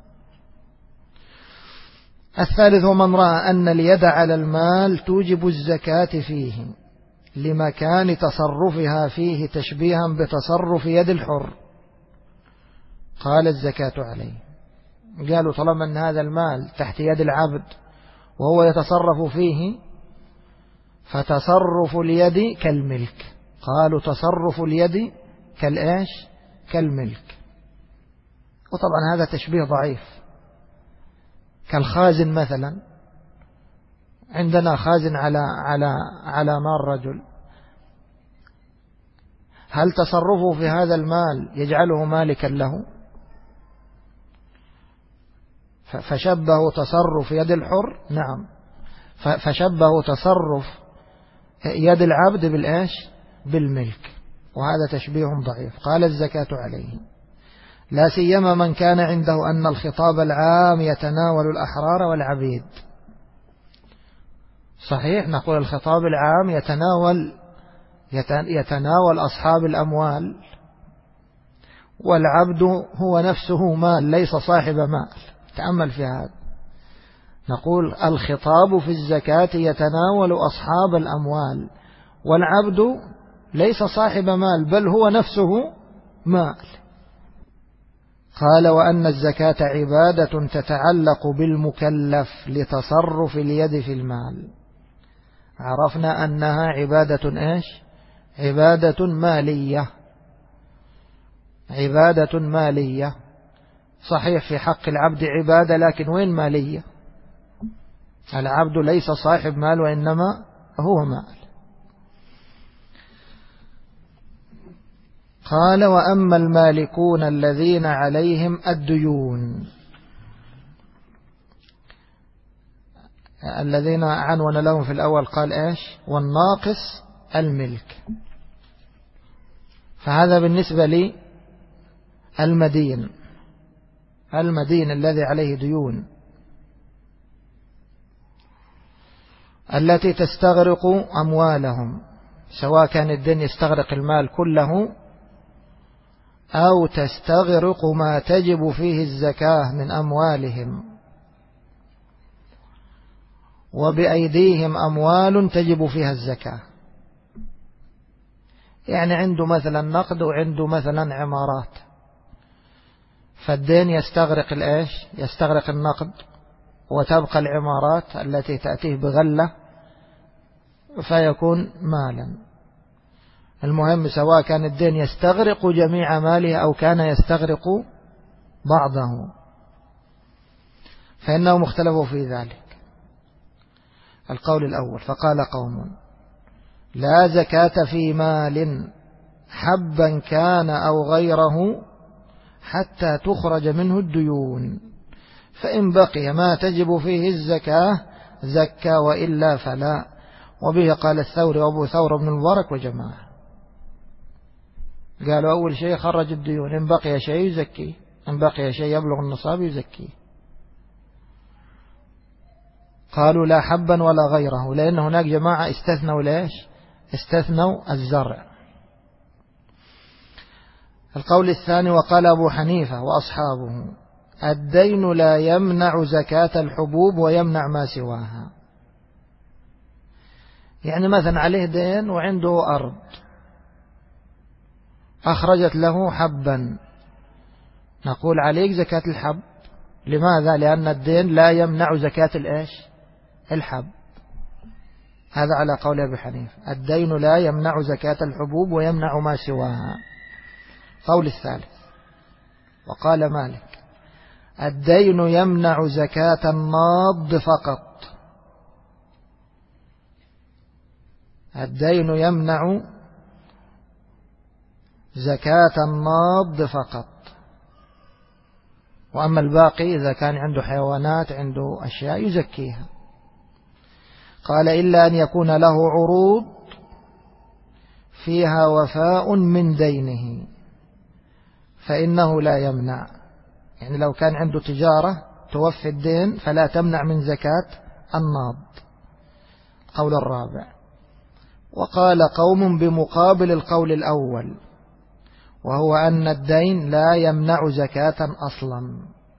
الثالث ومن رأى أن اليد على المال توجب الزكاة فيه لمكان تصرفها فيه تشبيها بتصرف يد الحر، قال الزكاة عليه. قالوا طالما أن هذا المال تحت يد العبد وهو يتصرف فيه فتصرف اليد كالملك. قالوا تصرف اليد كالإيش؟ كالملك. وطبعا هذا تشبيه ضعيف، كالخازن مثلا. عندنا خازن على نار رجل، هل تصرفه في هذا المال يجعله مالكا له؟ فشبه تصرف يد الحر، نعم، فشبه تصرف يد العبد بالإيش؟ بالملك، وهذا تشبيه ضعيف. قال الزكاة عليه، لا سيما من كان عنده أن الخطاب العام يتناول الأحرار والعبيد. صحيح، نقول الخطاب العام يتناول أصحاب الأموال، والعبد هو نفسه مال ليس صاحب مال. تأمل في هذا، نقول الخطاب في الزكاة يتناول أصحاب الأموال، والعبد ليس صاحب مال بل هو نفسه مال. قال وأن الزكاة عبادة تتعلق بالمكلف لتصرف اليد في المال. عرفنا أنها عبادة إيش؟ عبادة مالية، عبادة مالية. صحيح في حق العبد عبادة، لكن وين مالية؟ العبد ليس صاحب مال وإنما هو مال. قال وأما المالكون الذين عليهم الديون، الذين عنون لهم في الأول قال إيش؟ والناقص الملك. فهذا بالنسبة لي المدين الذي عليه ديون التي تستغرق أموالهم، سواء كان الدين يستغرق المال كله أو تستغرق ما تجب فيه الزكاة من أموالهم، وبأيديهم أموال تجب فيها الزكاة. يعني عنده مثلا نقد وعنده مثلا عمارات، فالدين يستغرق الإيش؟ يستغرق النقد، وتبقى العمارات التي تأتيه بغلة فيكون مالا. المهم سواء كان الدين يستغرق جميع ماله أو كان يستغرق بعضه، فإنهم اختلفوا في ذلك. القول الأول: فقال قوم: لا زكاة في مال حبا كان أو غيره حتى تخرج منه الديون، فإن بقي ما تجب فيه الزكاة زكى وإلا فلا. وبه قال الثوري وأبو ثور بن المبارك وجماعة. قالوا أول شيء خرج الديون، إن بقي شيء يزكيه، إن بقي شيء يبلغ النصاب يزكيه. قالوا لا حبا ولا غيره، لأن هناك جماعة استثنوا ليش؟ استثنوا الزرع. القول الثاني: وقال أبو حنيفة وأصحابه: الدين لا يمنع زكاة الحبوب ويمنع ما سواها. يعني مثلا عليه دين وعنده أرض أخرجت له حبا، نقول عليك زكاة الحب. لماذا؟ لأن الدين لا يمنع زكاة الحب. هذا على قول أبي حنيفة: الدين لا يمنع زكاة الحبوب ويمنع ما سواها. قول الثالث: وقال مالك: الدين يمنع زكاة الناض فقط. الدين يمنع زكاة الناض فقط، وأما الباقي إذا كان عنده حيوانات عنده أشياء يزكيها. قال: إلا أن يكون له عروض فيها وفاء من دينه فإنه لا يمنع. يعني لو كان عنده تجارة توفي الدين فلا تمنع من زكاة الناض. قول الرابع: وقال قوم بمقابل القول الأول، وهو أن الدين لا يمنع زكاة أصلا.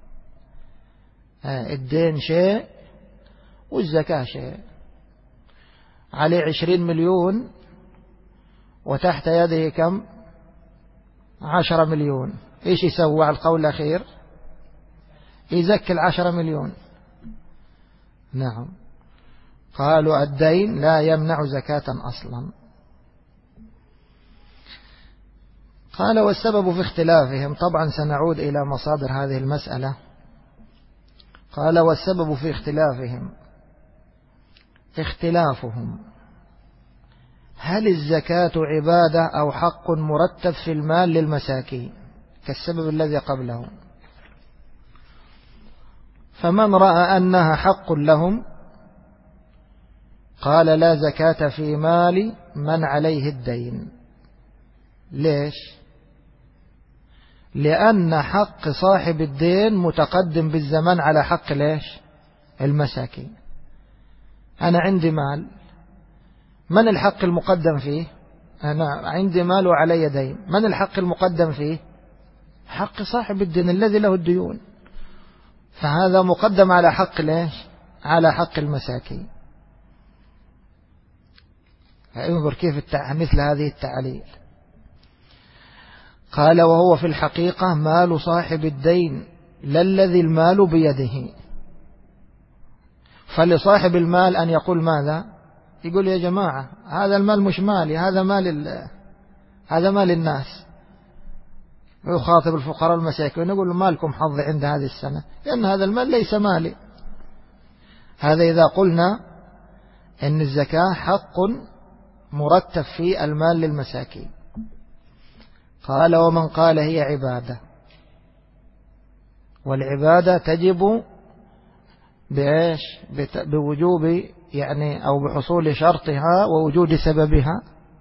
الدين شيء والزكاة شيء. عليه 20 مليون وتحت يده كم؟ 10 مليون. إيش يسوي على القول الأخير؟ يزكي 10 مليون. نعم. قالوا الدين لا يمنع زكاة أصلا. قال: والسبب في اختلافهم، طبعا سنعود إلى مصادر هذه المسألة. قال: والسبب في اختلافهم اختلافهم هل الزكاة عبادة أو حق مرتب في المال للمساكين كالسبب الذي قبله. فمن رأى أنها حق لهم قال: لا زكاة في مال من عليه الدين. ليش؟ لأن حق صاحب الدين متقدم بالزمن على حق ليش؟ المساكين. أنا عندي مال، من الحق المقدم فيه؟ أنا عندي مال وعلي دين، من الحق المقدم فيه؟ حق صاحب الدين الذي له الديون، فهذا مقدم على حق ليش؟ على حق المساكين. انظر كيف مثل هذه التعليل. قال: وهو في الحقيقة مال صاحب الدين لا الذي المال بيده. فلصاحب المال أن يقول ماذا؟ يقول: يا جماعة هذا المال مش مالي، هذا مال الناس. ويخاطب الفقراء والمساكين يقول: مالكم حظ عند هذه السنة، لأن هذا المال ليس مالي. هذا إذا قلنا أن الزكاة حق مرتب في المال للمساكين. قال: ومن قال هي عبادة، والعبادة تجب بإيش؟ بوجوب يعني أو بحصول شرطها ووجود سببها.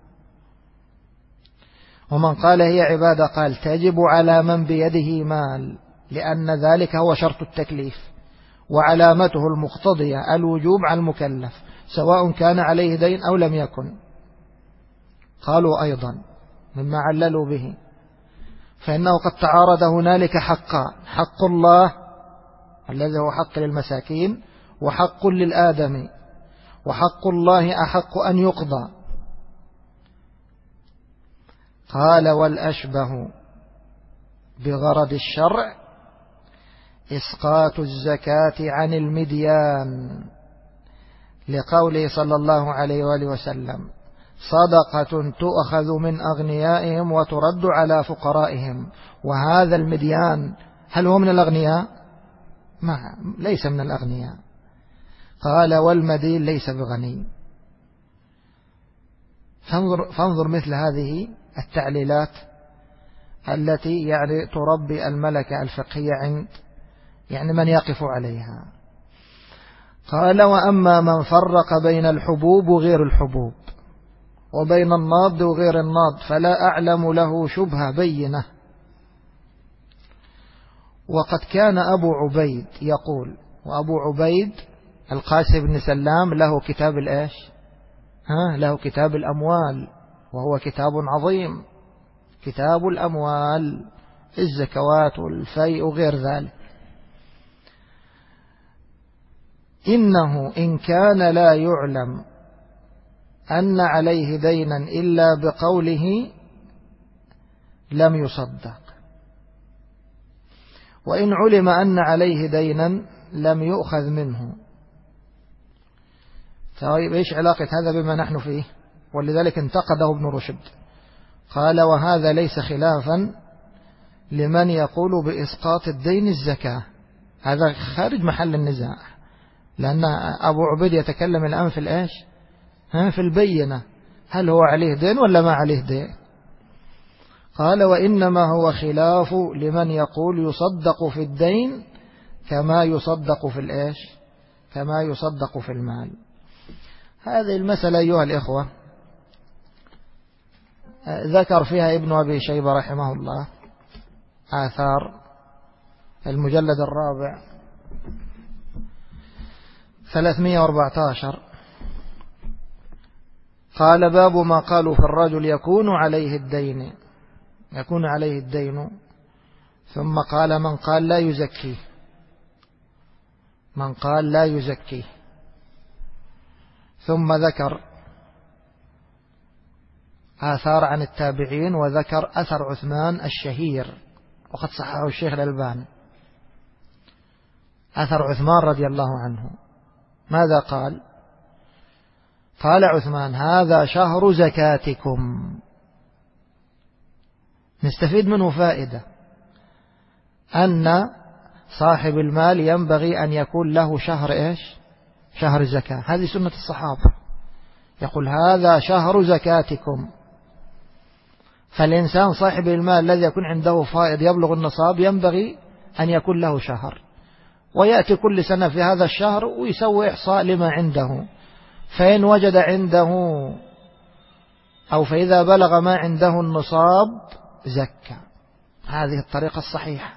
ومن قال هي عبادة قال تجب على من بيده مال، لأن ذلك هو شرط التكليف وعلامته المقتضية الوجوب على المكلف سواء كان عليه دين أو لم يكن. قالوا أيضا مما عللوا به: فإنه قد تعارض هنالك حقان، حق الله الذي هو حق للمساكين وحق للآدمي، وحق الله أحق أن يقضى. قال: والأشبه بغرض الشرع إسقاط الزكاة عن المديان، لقوله صلى الله عليه وآله وسلم: صدقة تؤخذ من أغنيائهم وترد على فقرائهم. وهذا المديان هل هو من الأغنياء؟ ليس من الأغنياء. قال والمدين ليس بغني. فانظر مثل هذه التعليلات التي يعني تربي الملكة الفقهية عند يعني من يقف عليها. قال وأما من فرق بين الحبوب وغير الحبوب وبين الناض وغير الناض فلا أعلم له شبهة بينة. وقد كان أبو عبيد يقول، وأبو عبيد القاسم بن سلام له كتاب الإيش؟ له كتاب الأموال، وهو كتاب عظيم، كتاب الأموال، الزكوات والفيء وغير ذلك. إنه إن كان لا يعلم أن عليه دينا إلا بقوله لم يصدق، وإن علم أن عليه دينا لم يؤخذ منه. طيب إيش علاقة هذا بما نحن فيه؟ ولذلك انتقده ابن رشد، قال وهذا ليس خلافا لمن يقول بإسقاط الدين الزكاة، هذا خارج محل النزاع، لأن أبو عبيد يتكلم الآن في الإيش؟ في البينة، هل هو عليه دين ولا ما عليه دين؟ قال وإنما هو خلاف لمن يقول يصدق في الدين كما يصدق في الإيش؟ كما يصدق في المال. هذه المسألة أيها الإخوة ذكر فيها ابن أبي شيبة رحمه الله آثار، المجلد 4 314. قال باب ما قالوا في الرجل يكون عليه الدين، ثم قال من قال لا يزكيه، ثم ذكر آثار عن التابعين، وذكر أثر عثمان الشهير وقد صححه الشيخ الألباني، أثر عثمان رضي الله عنه. ماذا قال؟ قال عثمان هذا شهر زكاتكم. نستفيد منه فائدة، أن صاحب المال ينبغي أن يكون له شهر إيش؟ شهر الزكاة. هذه سنة الصحابة، يقول هذا شهر زكاتكم. فالإنسان صاحب المال الذي يكون عنده فائض يبلغ النصاب ينبغي أن يكون له شهر، ويأتي كل سنة في هذا الشهر ويسوي إحصاء لما عنده، فإن وجد عنده أو فإذا بلغ ما عنده النصاب زكى. هذه الطريقة الصحيحة.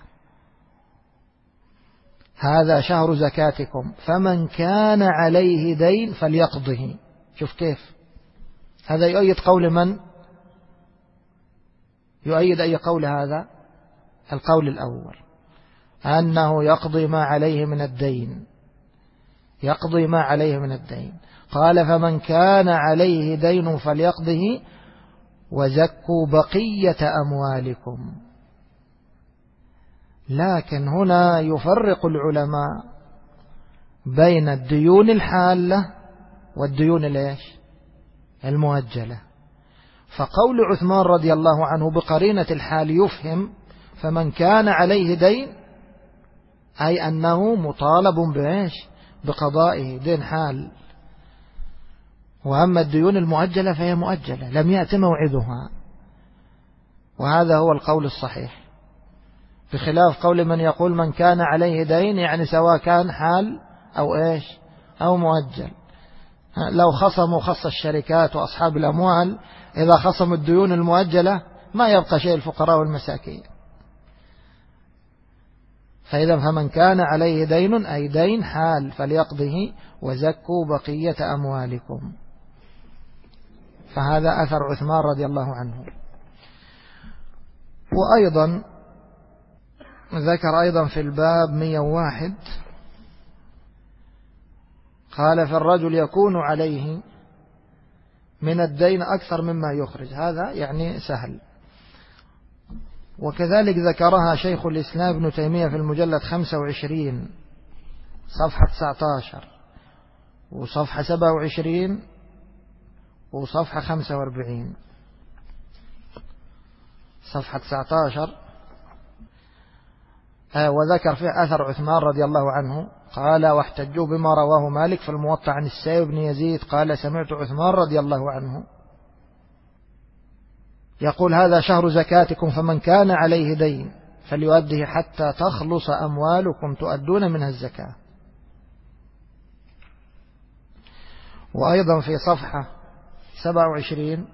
هذا شهر زكاتكم فمن كان عليه دين فليقضه. شوف كيف هذا يؤيد قول من؟ يؤيد أي قول هذا؟ القول الأول، أنه يقضي ما عليه من الدين. قال فمن كان عليه دين فليقضه وزكوا بقية أموالكم. لكن هنا يفرق العلماء بين الديون الحالة والديون المؤجلة. فقول عثمان رضي الله عنه بقرينة الحال يفهم فمن كان عليه دين، أي أنه مطالب بقضائه دين حال. وأما الديون المؤجلة فهي مؤجلة لم يأت موعدها، وهذا هو القول الصحيح، بخلاف قول من يقول من كان عليه دين يعني سواء كان حال أو مؤجل. لو خص الشركات وأصحاب الأموال، إذا خصموا الديون المؤجلة ما يبقى شيء الفقراء والمساكين. فإذا فمن كان عليه دين أي دين حال فليقضه وزكوا بقية أموالكم. فهذا أثر عثمان رضي الله عنه. وأيضا ذكر أيضا في الباب 101 قال فالرجل يكون عليه من الدين أكثر مما يخرج. هذا يعني سهل. وكذلك ذكرها شيخ الإسلام ابن تيمية في المجلد 25 صفحة 19 وصفحة 27 وصفحة 45 صفحة 19. وذكر فيه أثر عثمان رضي الله عنه قال: واحتجوا بما رواه مالك في الموطأ عن السائب بن يزيد قال: سمعت عثمان رضي الله عنه يقول: هذا شهر زكاتكم، فمن كان عليه دين فليؤده حتى تخلص أموالكم تؤدون منها الزكاة. وأيضا في صفحة 27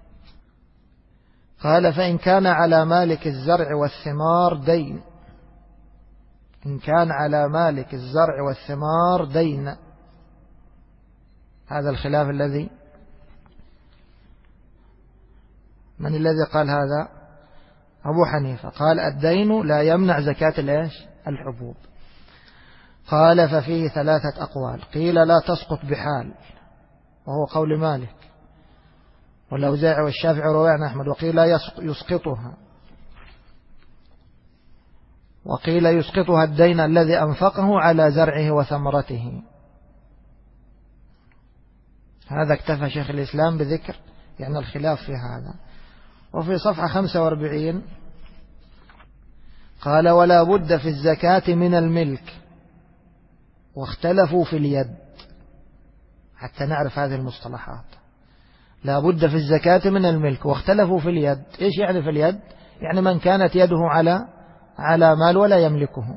قال: فإن كان على مالك الزرع والثمار دين، إن كان على مالك الزرع والثمار دين، هذا الخلاف الذي من الذي قال هذا؟ أبو حنيفة قال: الدين لا يمنع زكاة الحبوب. قال: ففيه 3 أقوال، قيل لا تسقط بحال وهو قول مالك والأوزاعي والشافعي ورواه عن أحمد، وقيل يسقطها، وقيل يسقطها الدين الذي أنفقه على زرعه وثمرته. هذا اكتفى شيخ الإسلام بذكر يعني الخلاف في هذا. وفي صفحة 45 قال: ولا بد في الزكاة من الملك، واختلفوا في اليد. حتى نعرف هذه المصطلحات، لا بد في الزكاة من الملك واختلفوا في اليد. إيش يعني في اليد؟ يعني من كانت يده على مال ولا يملكه.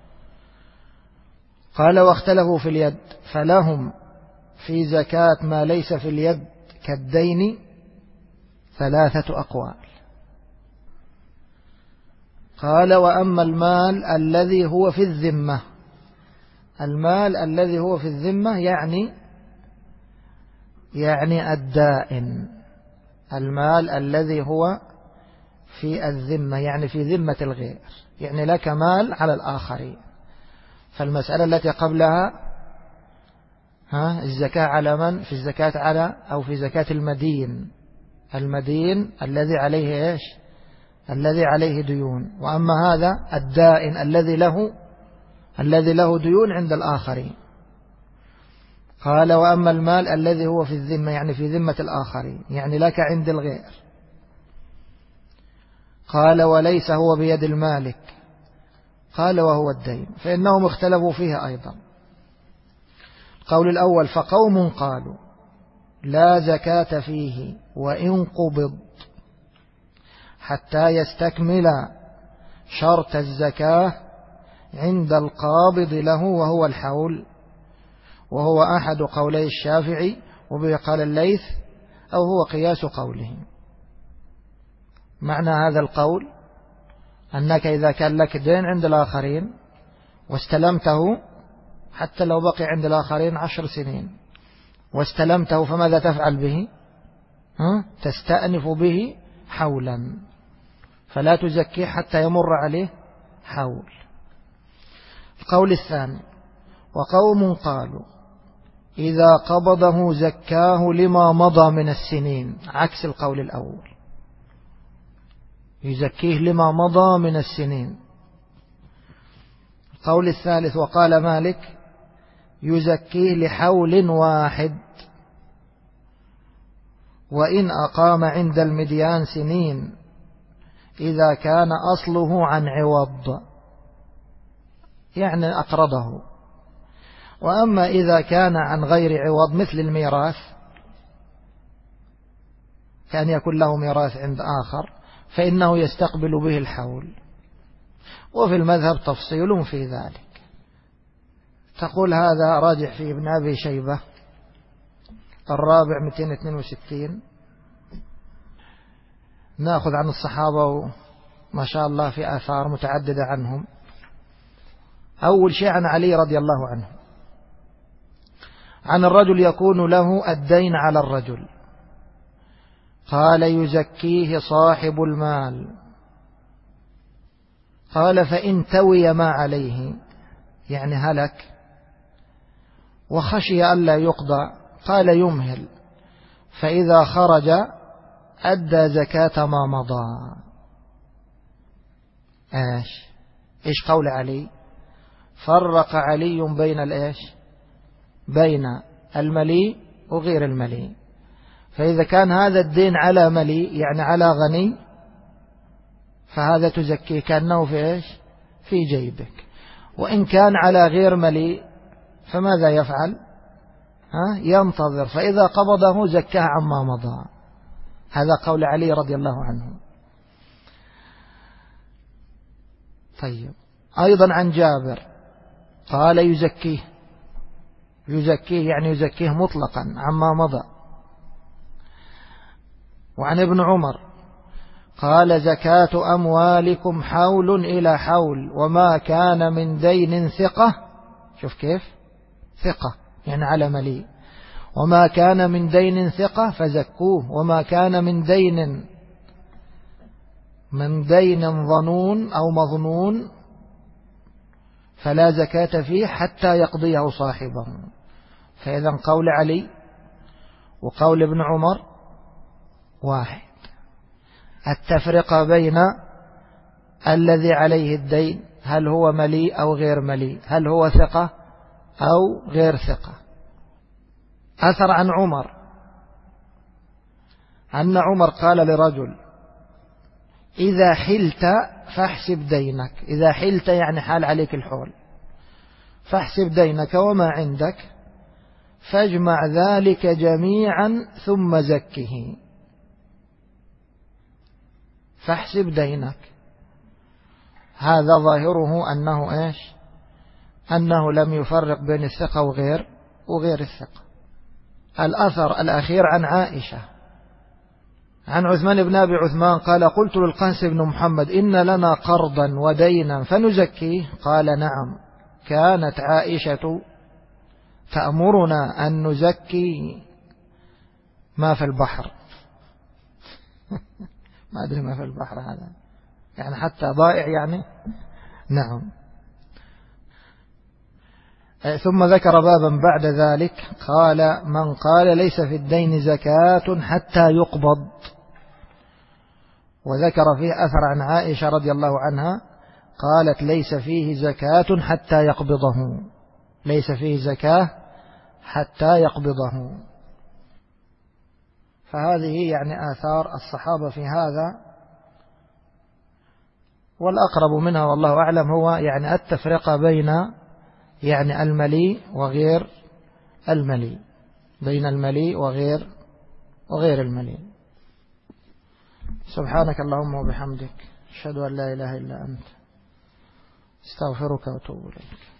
قال: واختلفوا في اليد، فلهم في زكاة ما ليس في اليد كالدين 3 أقوال. قال: وأما المال الذي هو في الذمة، المال الذي هو في الذمة يعني الدائن، المال الذي هو في الذمة يعني في ذمة الغير، يعني لك مال على الآخرين. فالمسألة التي قبلها الزكاة على من؟ في الزكاة على أو في زكاة المدين، المدين الذي عليه إيش؟ الذي عليه ديون. وأما هذا الدائن الذي له ديون عند الآخرين. قال: وأما المال الذي هو في الذمة يعني في ذمة الآخرين، يعني لك عند الغير. قال: وليس هو بيد المالك. قال: وهو الدين، فإنهم اختلفوا فيها أيضا. القول الأول: فقوم قالوا لا زكاة فيه وإن قبض حتى يستكمل شرط الزكاة عند القابض له وهو الحول، وهو أحد قولي الشافعي، وبه قال الليث، أو هو قياس قوله. معنى هذا القول أنك إذا كان لك دين عند الآخرين واستلمته، حتى لو بقي عند الآخرين 10 سنين واستلمته، فماذا تفعل به؟ تستأنف به حولا، فلا تزكيه حتى يمر عليه حول. القول الثاني: وقوم قالوا إذا قبضه زكاه لما مضى من السنين، عكس القول الأول، يزكيه لما مضى من السنين. القول الثالث: وقال مالك يزكيه لحول واحد، وإن أقام عند المديان سنين إذا كان أصله عن عوض، يعني أقرضه. وأما إذا كان عن غير عوض مثل الميراث، كان يكون له ميراث عند آخر، فإنه يستقبل به الحول. وفي المذهب تفصيل في ذلك. تقول هذا راجح في ابن أبي شيبة الرابع 262. نأخذ عن الصحابة ما شاء الله في آثار متعددة عنهم. أول شيء عن علي رضي الله عنه، عن الرجل يكون له الدين على الرجل، قال يزكيه صاحب المال. قال: فإن توي ما عليه، يعني هلك وخشي ألا يقضى، قال يمهل، فإذا خرج أدى زكاة ما مضى. إيش قول علي؟ فرق علي بين بين الملي وغير الملي، فإذا كان هذا الدين على مليء يعني على غني فهذا تزكيه كأنه في إيش؟ في جيبك. وإن كان على غير مليء فماذا يفعل؟ ينتظر، فإذا قبضه زكاه عما مضى. هذا قول علي رضي الله عنه. طيب، أيضا عن جابر قال يزكيه يعني يزكيه مطلقا عما مضى. وعن ابن عمر قال زكاة أموالكم حول إلى حول وما كان من دين ثقة. شوف كيف؟ ثقة يعني على مليء. وما كان من دين ثقة فزكوه، وما كان من دين ظنون أو مظنون فلا زكاة فيه حتى يقضيه صاحبه. فإذا قول علي وقول ابن عمر واحد، التفرقة بين الذي عليه الدين هل هو مليء أو غير مليء، هل هو ثقة أو غير ثقة. أثر عن عمر أن عمر قال لرجل إذا حلت فاحسب دينك. إذا حلت يعني حال عليك الحول، فاحسب دينك وما عندك فاجمع ذلك جميعا ثم زكه. فاحسب دينك، هذا ظاهره أنه إيش؟ أنه لم يفرق بين الثقة وغير الثقة. الأثر الأخير عن عائشة عن عثمان بن أبي عثمان قال قلت للقاسم بن محمد إن لنا قرضا ودينا فنزكيه؟ قال نعم، كانت عائشة تأمرنا أن نزكي ما في البحر. ما أدري ما في البحر هذا يعني حتى ضائع يعني. نعم. ثم ذكر بابا بعد ذلك قال من قال ليس في الدين زكاة حتى يقبض. وذكر فيه أثر عن عائشة رضي الله عنها قالت ليس فيه زكاة حتى يقبضه، ليس فيه زكاة حتى يقبضه. فهذه يعني آثار الصحابة في هذا. والأقرب منها والله أعلم هو يعني التفرقة بين يعني المليء وغير المليء، بين المليء وغير المليء. سبحانك اللهم وبحمدك أشهد أن لا إله إلا أنت استغفرك وأتوب إليك.